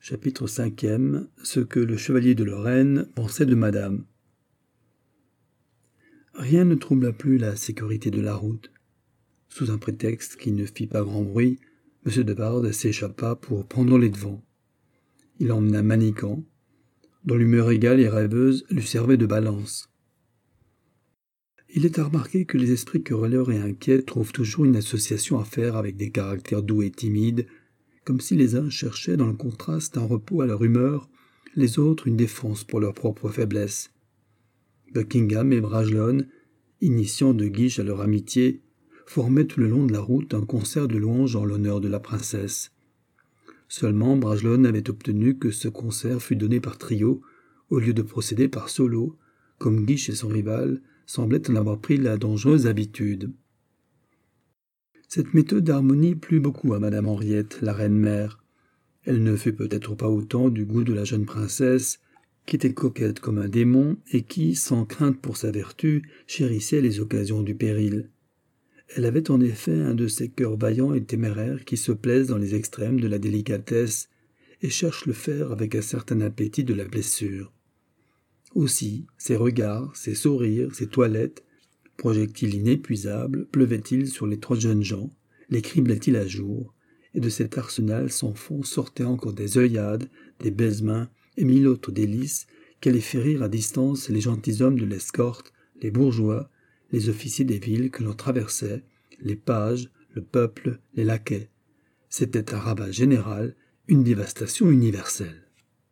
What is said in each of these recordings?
Chapitre 5e. Ce que le chevalier de Lorraine pensait de madame. Rien ne troubla plus la sécurité de la route. Sous un prétexte qui ne fit pas grand bruit, M. de Wardes s'échappa pour prendre les devants. Il emmena Manicamp, dont l'humeur égale et rêveuse lui servait de balance. Il est à remarquer que les esprits querelleurs et inquiets trouvent toujours une association à faire avec des caractères doux et timides, comme si les uns cherchaient dans le contraste un repos à leur humeur, les autres une défense pour leur propre faiblesse. Buckingham et Bragelonne, initiant de Guiche à leur amitié, formaient tout le long de la route un concert de louanges en l'honneur de la princesse. Seulement Bragelonne avait obtenu que ce concert fût donné par trio, au lieu de procéder par solo, comme Guiche et son rival semblaient en avoir pris la dangereuse habitude. Cette méthode d'harmonie plut beaucoup à madame Henriette, la reine-mère. Elle ne fut peut-être pas autant du goût de la jeune princesse, qui était coquette comme un démon et qui, sans crainte pour sa vertu, chérissait les occasions du péril. Elle avait en effet un de ces cœurs vaillants et téméraires qui se plaisent dans les extrêmes de la délicatesse et cherchent le fer avec un certain appétit de la blessure. Aussi, ses regards, ses sourires, ses toilettes, projectiles inépuisables, pleuvaient-ils sur les trois jeunes gens, les criblaient-ils à jour, et de cet arsenal sans fond sortaient encore des œillades, des baisemains et mille autres délices qui allaient faire rire à distance les gentilshommes de l'escorte, les bourgeois, les officiers des villes que l'on traversait, les pages, le peuple, les laquais. C'était un rabat général, une dévastation universelle.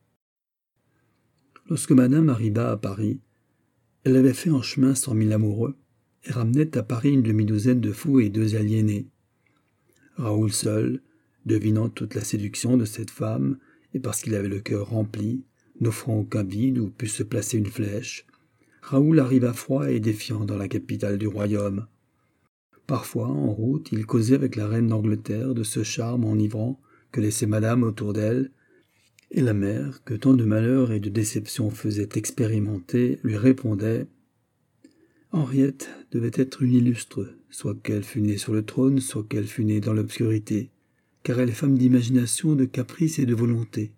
Lorsque madame arriva à Paris, elle avait fait en chemin 100 000 amoureux, et ramenait à Paris une demi-douzaine de fous et 2 aliénés. Raoul seul, devinant toute la séduction de cette femme, et parce qu'il avait le cœur rempli, n'offrant aucun vide où pût se placer une flèche, Raoul arriva froid et défiant dans la capitale du royaume. Parfois, en route, il causait avec la reine d'Angleterre de ce charme enivrant que laissait madame autour d'elle, et la mère, que tant de malheurs et de déceptions faisait expérimenter, lui répondait: Henriette devait être une illustre, soit qu'elle fût née sur le trône, soit qu'elle fût née dans l'obscurité, car elle est femme d'imagination, de caprice et de volonté.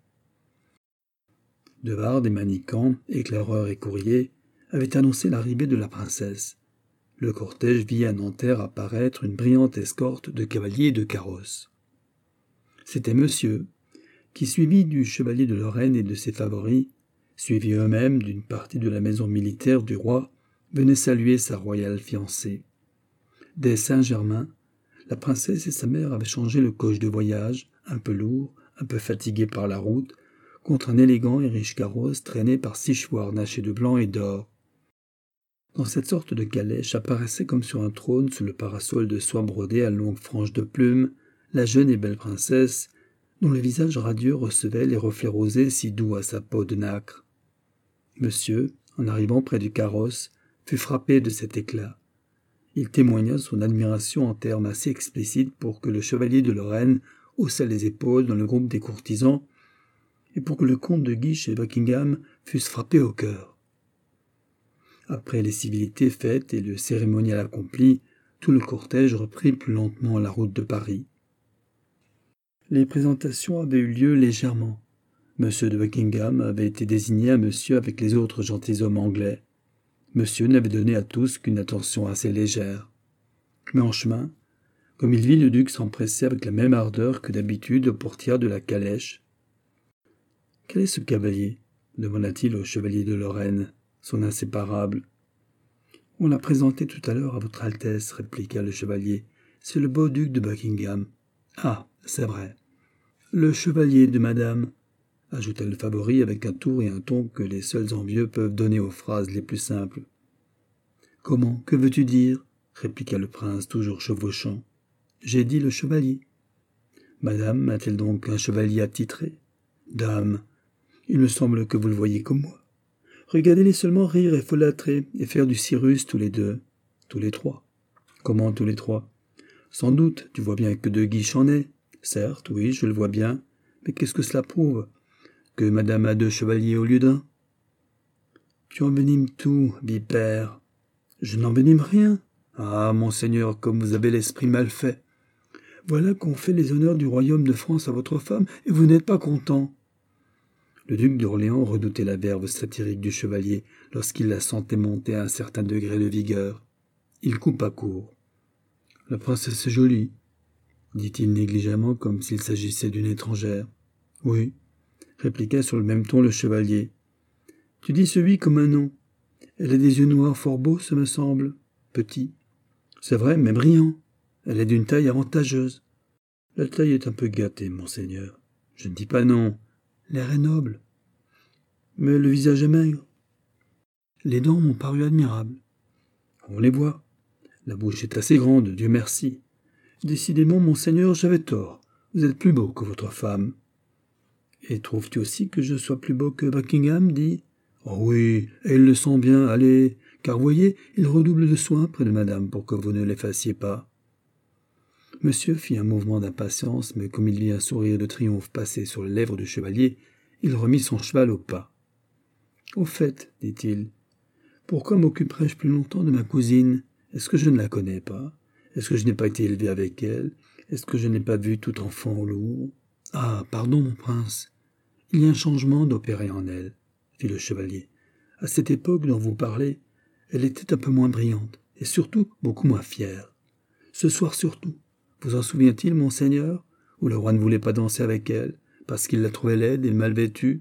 De Wardes et Manicamp, éclaireurs et courriers, avaient annoncé l'arrivée de la princesse. Le cortège vit à Nanterre apparaître une brillante escorte de cavaliers et de carrosses. C'était monsieur, qui, suivi du chevalier de Lorraine et de ses favoris, suivi eux-mêmes d'une partie de la maison militaire du roi, venait saluer sa royale fiancée. Dès Saint-Germain, la princesse et sa mère avaient changé le coche de voyage, un peu lourd, un peu fatigué par la route, contre un élégant et riche carrosse traîné par 6 chevaux harnachés de blanc et d'or. Dans cette sorte de calèche apparaissait comme sur un trône sous le parasol de soie brodée à longues franges de plumes, la jeune et belle princesse, dont le visage radieux recevait les reflets rosés si doux à sa peau de nacre. Monsieur, en arrivant près du carrosse, fut frappé de cet éclat. Il témoigna son admiration en termes assez explicites pour que le chevalier de Lorraine haussât les épaules dans le groupe des courtisans et pour que le comte de Guiche et Buckingham fussent frappés au cœur. Après les civilités faites et le cérémonial accompli, tout le cortège reprit plus lentement la route de Paris. Les présentations avaient eu lieu légèrement. M. de Buckingham avait été désigné à monsieur avec les autres gentilshommes anglais. Monsieur n'avait donné à tous qu'une attention assez légère. Mais en chemin, comme il vit le duc s'empresser avec la même ardeur que d'habitude aux portières de la calèche. « Quel est ce cavalier » demanda-t-il au chevalier de Lorraine, son inséparable. « On l'a présenté tout à l'heure à votre Altesse, » répliqua le chevalier. « C'est le beau duc de Buckingham. »« Ah, c'est vrai. »« Le chevalier de madame, » ajouta le favori avec un tour et un ton que les seuls envieux peuvent donner aux phrases les plus simples. « Comment, que veux-tu dire » répliqua le prince, toujours chevauchant. « J'ai dit le chevalier. »« Madame a-t-elle donc un chevalier attitré ?»« Dame, il me semble que vous le voyez comme moi. Regardez-les seulement rire et folâtrer, et faire du Cyrus tous les deux, tous les trois. »« Comment tous les trois ?»« Sans doute, tu vois bien que de Guiche en est. »« Certes, oui, je le vois bien. Mais qu'est-ce que cela prouve ? Que madame a 2 chevaliers au lieu d'1. »« Tu envenimes tout, vipère. »« Je n'envenime rien. Ah, monseigneur, comme vous avez l'esprit mal fait. Voilà qu'on fait les honneurs du royaume de France à votre femme, et vous n'êtes pas content. Le duc d'Orléans redoutait la verve satirique du chevalier lorsqu'il la sentait monter à un certain degré de vigueur. Il coupa court. « La princesse est jolie, » dit-il négligemment comme s'il s'agissait d'une étrangère. « Oui, » répliqua sur le même ton le chevalier. « Tu dis ce oui comme un non. Elle a des yeux noirs fort beaux, ce me semble. Petits. C'est vrai, mais brillants. Elle est d'une taille avantageuse. La taille est un peu gâtée, monseigneur. Je ne dis pas non. L'air est noble. Mais le visage est maigre. Les dents m'ont paru admirables. On les voit. La bouche est assez grande, Dieu merci. Décidément, monseigneur, j'avais tort. Vous êtes plus beau que votre femme. Et trouves-tu aussi que je sois plus beau que Buckingham, dit? Oh oui, et il le sent bien, allez, car voyez, il redouble de soin près de madame pour que vous ne l'effaciez pas. Monsieur fit un mouvement d'impatience, mais comme il vit un sourire de triomphe passer sur les lèvres du chevalier, il remit son cheval au pas. « Au fait, dit-il, pourquoi m'occuperais-je plus longtemps de ma cousine? Est-ce que je ne la connais pas? Est-ce que je n'ai pas été élevé avec elle? Est-ce que je n'ai pas vu tout enfant au Louvre? Ah, pardon, mon prince, il y a un changement d'opérer en elle, fit le chevalier. À cette époque dont vous parlez, elle était un peu moins brillante, et surtout beaucoup moins fière. Ce soir surtout, vous en souvient-il, monseigneur, où le roi ne voulait pas danser avec elle, parce qu'il la trouvait laide et mal vêtue?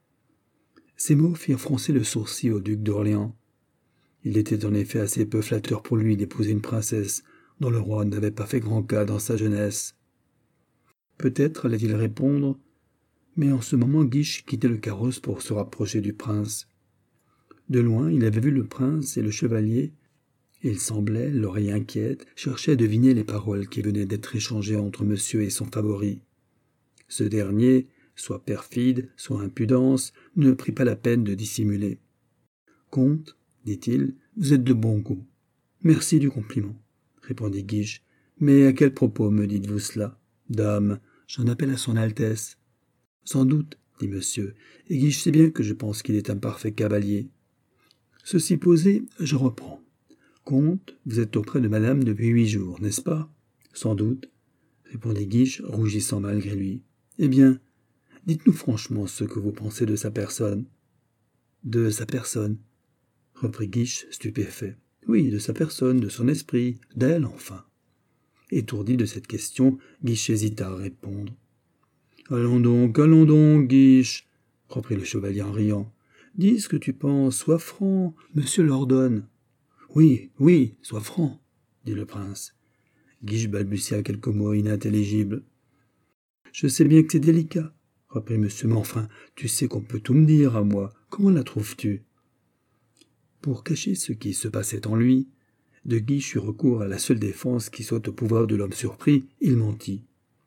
Ces mots firent froncer le sourcil au duc d'Orléans. Il était en effet assez peu flatteur pour lui d'épouser une princesse dont le roi n'avait pas fait grand cas dans sa jeunesse. Peut-être allait-il répondre, mais en ce moment Guiche quittait le carrosse pour se rapprocher du prince. De loin, il avait vu le prince et le chevalier, et il semblait, l'oreille inquiète, chercher à deviner les paroles qui venaient d'être échangées entre monsieur et son favori. Ce dernier, soit perfide, soit impudence, ne prit pas la peine de dissimuler. « Comte, dit-il, vous êtes de bon goût. Merci du compliment, répondit Guiche. Mais à quel propos me dites-vous cela? Dame, j'en appelle à son Altesse. Sans doute, dit monsieur, et Guiche sait bien que je pense qu'il est un parfait cavalier. Ceci posé, je reprends. Comte, vous êtes auprès de madame depuis 8 jours, n'est-ce pas? Sans doute, répondit Guiche, rougissant malgré lui. Eh bien, dites-nous franchement ce que vous pensez de sa personne. De sa personne, reprit Guiche, stupéfait. Oui, de sa personne, de son esprit, d'elle, enfin. Étourdi de cette question, Guiche hésita à répondre. Allons donc, Guiche, reprit le chevalier en riant. Dis ce que tu penses, sois franc, monsieur l'ordonne. Oui, sois franc, dit le prince. Guiche balbutia quelques mots inintelligibles. Je sais bien que c'est délicat, reprit monsieur, mais enfin, tu sais qu'on peut tout me dire à moi. Comment la trouves-tu? Pour cacher ce qui se passait en lui, de Guiche eut recours à la seule défense qui soit au pouvoir de l'homme surpris, il mentit.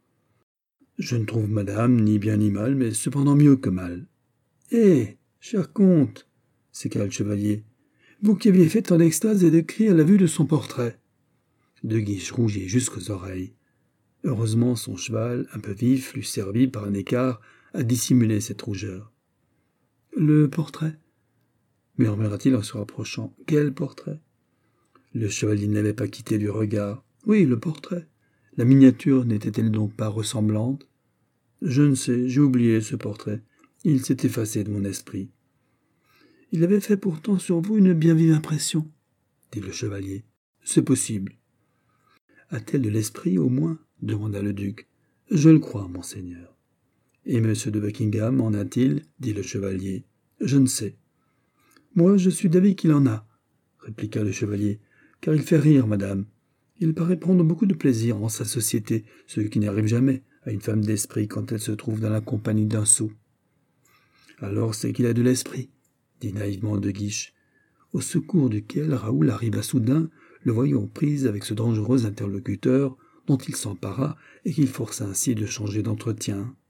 Je ne trouve madame ni bien ni mal, mais cependant mieux que mal. Eh, cher comte, s'écria le chevalier, vous qui aviez fait tant d'extase et de cris à la vue de son portrait. De Guiche rougit jusqu'aux oreilles. Heureusement, son cheval, un peu vif, lui servit par un écart à dissimuler cette rougeur. Le portrait, murmura-t-il en se rapprochant. Quel portrait? Le chevalier n'avait pas quitté du regard. Oui, le portrait. La miniature n'était-elle donc pas ressemblante? Je ne sais, j'ai oublié ce portrait. Il s'est effacé de mon esprit. Il avait fait pourtant sur vous une bien vive impression, dit le chevalier. C'est possible. A-t-elle de l'esprit, au moins? Demanda le duc. Je le crois, monseigneur. Et M. de Buckingham en a-t-il? Dit le chevalier. Je ne sais. Moi, je suis d'avis qu'il en a, répliqua le chevalier, car il fait rire, madame. Il paraît prendre beaucoup de plaisir en sa société, ce qui n'arrive jamais à une femme d'esprit quand elle se trouve dans la compagnie d'un sot. Alors c'est qu'il a de l'esprit, dit naïvement de Guiche, au secours duquel Raoul arriva soudain, le voyant aux prises avec ce dangereux interlocuteur dont il s'empara et qu'il força ainsi de changer d'entretien.